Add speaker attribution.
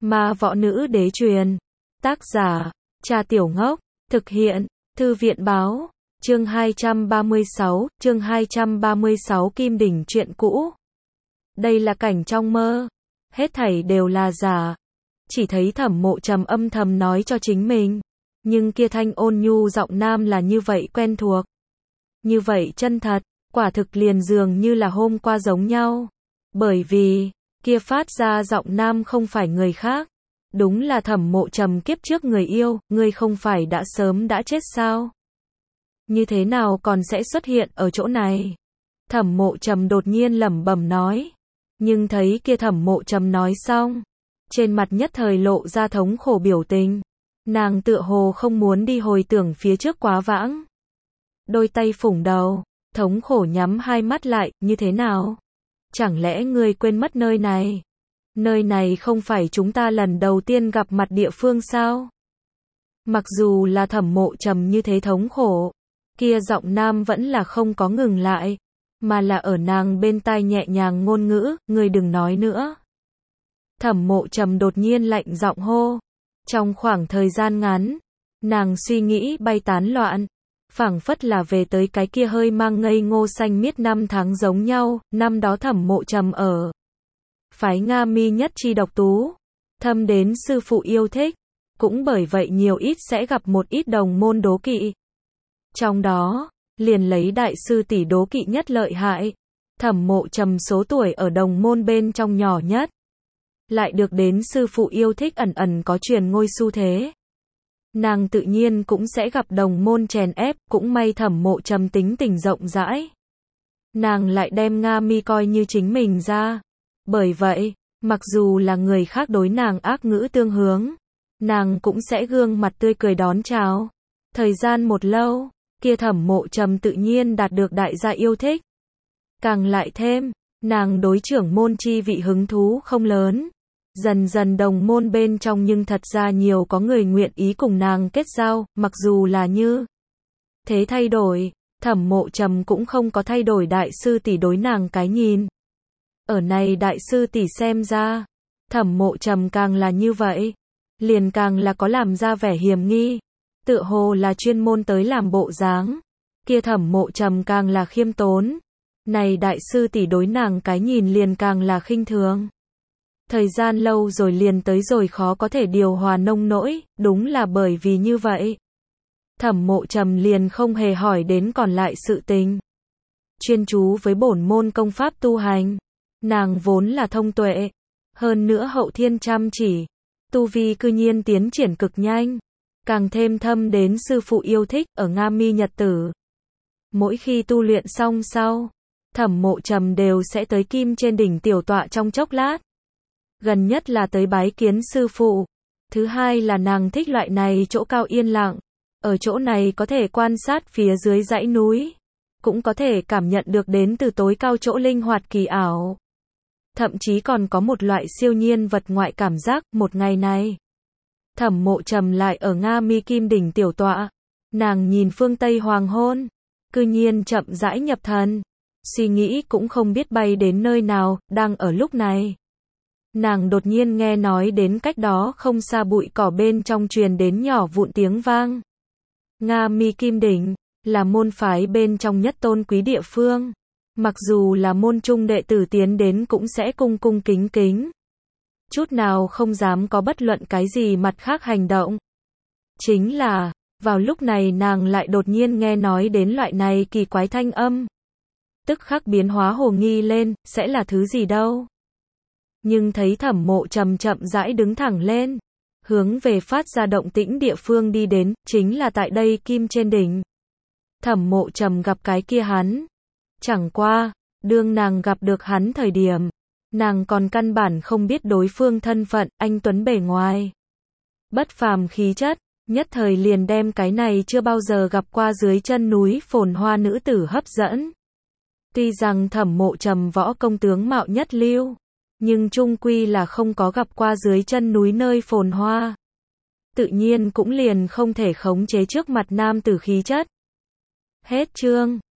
Speaker 1: Ma võ nữ đế truyền. Tác giả, Trà Tiểu Ngốc. Thực hiện, Thư viện báo. Chương 236 Kim đỉnh truyện cũ. Đây là cảnh trong mơ. Hết thảy đều là giả. Chỉ thấy Thẩm Mộ Trầm âm thầm nói cho chính mình. Nhưng kia thanh ôn nhu giọng nam là như vậy quen thuộc. Như vậy chân thật, quả thực liền dường như là hôm qua giống nhau. Bởi vì, kia phát ra giọng nam không phải người khác. Đúng là Thẩm Mộ Trầm kiếp trước người yêu, ngươi không phải đã sớm đã chết sao? Như thế nào còn sẽ xuất hiện ở chỗ này? Thẩm Mộ Trầm đột nhiên lẩm bẩm nói. Nhưng thấy kia Thẩm Mộ Trầm nói xong, trên mặt nhất thời lộ ra thống khổ biểu tình. Nàng tựa hồ không muốn đi hồi tưởng phía trước quá vãng. Đôi tay phủng đầu, thống khổ nhắm hai mắt lại, như thế nào? Chẳng lẽ ngươi quên mất nơi này? Nơi này không phải chúng ta lần đầu tiên gặp mặt địa phương sao? Mặc dù là Thẩm Mộ Trầm như thế thống khổ, kia giọng nam vẫn là không có ngừng lại, mà là ở nàng bên tai nhẹ nhàng ngôn ngữ, ngươi đừng nói nữa. Thẩm Mộ Trầm đột nhiên lạnh giọng hô. Trong khoảng thời gian ngắn, nàng suy nghĩ bay tán loạn, phảng phất là về tới cái kia hơi mang ngây ngô xanh miết năm tháng giống nhau. Năm đó Thẩm Mộ Trầm ở phái Nga Mi nhất chi độc tú, thâm đến sư phụ yêu thích, cũng bởi vậy nhiều ít sẽ gặp một ít đồng môn đố kỵ. Trong đó, liền lấy đại sư tỷ đố kỵ nhất lợi hại. Thẩm Mộ Trầm số tuổi ở đồng môn bên trong nhỏ nhất, lại được đến sư phụ yêu thích, ẩn ẩn có truyền ngôi xu thế. Nàng tự nhiên cũng sẽ gặp đồng môn chèn ép, cũng may Thẩm Mộ Trầm tính tình rộng rãi. Nàng lại đem Nga Mi coi như chính mình ra. Bởi vậy, mặc dù là người khác đối nàng ác ngữ tương hướng, nàng cũng sẽ gương mặt tươi cười đón chào. Thời gian một lâu, kia Thẩm Mộ Trầm tự nhiên đạt được đại gia yêu thích. Càng lại thêm, nàng đối trưởng môn chi vị hứng thú không lớn. Dần dần đồng môn bên trong nhưng thật ra nhiều có người nguyện ý cùng nàng kết giao, mặc dù là như thế thay đổi, Thẩm Mộ Trầm cũng không có thay đổi đại sư tỷ đối nàng cái nhìn. Ở này đại sư tỷ xem ra, Thẩm Mộ Trầm càng là như vậy, liền càng là có làm ra vẻ hiềm nghi, tựa hồ là chuyên môn tới làm bộ dáng. Kia Thẩm Mộ Trầm càng là khiêm tốn, này đại sư tỷ đối nàng cái nhìn liền càng là khinh thường. Thời gian lâu rồi liền tới rồi khó có thể điều hòa nông nỗi, đúng là bởi vì như vậy. Thẩm Mộ Trầm liền không hề hỏi đến còn lại sự tình. Chuyên chú với bổn môn công pháp tu hành. Nàng vốn là thông tuệ, hơn nữa hậu thiên chăm chỉ, tu vi cư nhiên tiến triển cực nhanh, càng thêm thâm đến sư phụ yêu thích ở Nga Mi nhật tử. Mỗi khi tu luyện xong sau, Thẩm Mộ Trầm đều sẽ tới Kim trên đỉnh tiểu tọa trong chốc lát. Gần nhất là tới bái kiến sư phụ, thứ hai là nàng thích loại này chỗ cao yên lặng, ở chỗ này có thể quan sát phía dưới dãy núi, cũng có thể cảm nhận được đến từ tối cao chỗ linh hoạt kỳ ảo. Thậm chí còn có một loại siêu nhiên vật ngoại cảm giác. Một ngày này, Thẩm Mộ Trầm lại ở Nga Mi Kim đỉnh tiểu tọa, nàng nhìn phương Tây hoàng hôn, cư nhiên chậm rãi nhập thần, suy nghĩ cũng không biết bay đến nơi nào. Đang ở lúc này, nàng đột nhiên nghe nói đến cách đó không xa bụi cỏ bên trong truyền đến nhỏ vụn tiếng vang. Nga Mi Kim đỉnh là môn phái bên trong nhất tôn quý địa phương. Mặc dù là môn trung đệ tử tiến đến cũng sẽ cung cung kính kính, chút nào không dám có bất luận cái gì mặt khác hành động. Chính là, vào lúc này nàng lại đột nhiên nghe nói đến loại này kỳ quái thanh âm. Tức khắc biến hóa hồ nghi lên, sẽ là thứ gì đâu. Nhưng thấy Thẩm Mộ Trầm chậm rãi đứng thẳng lên, hướng về phát ra động tĩnh địa phương đi đến, chính là tại đây Kim trên đỉnh. Thẩm Mộ Trầm gặp cái kia hắn. Chẳng qua, đương nàng gặp được hắn thời điểm, nàng còn căn bản không biết đối phương thân phận, anh tuấn bề ngoài, bất phàm khí chất, nhất thời liền đem cái này chưa bao giờ gặp qua dưới chân núi phồn hoa nữ tử hấp dẫn. Tuy rằng Thẩm Mộ Trầm võ công tướng mạo nhất lưu, nhưng chung quy là không có gặp qua dưới chân núi nơi phồn hoa. Tự nhiên cũng liền không thể khống chế trước mặt nam tử khí chất. Hết chương.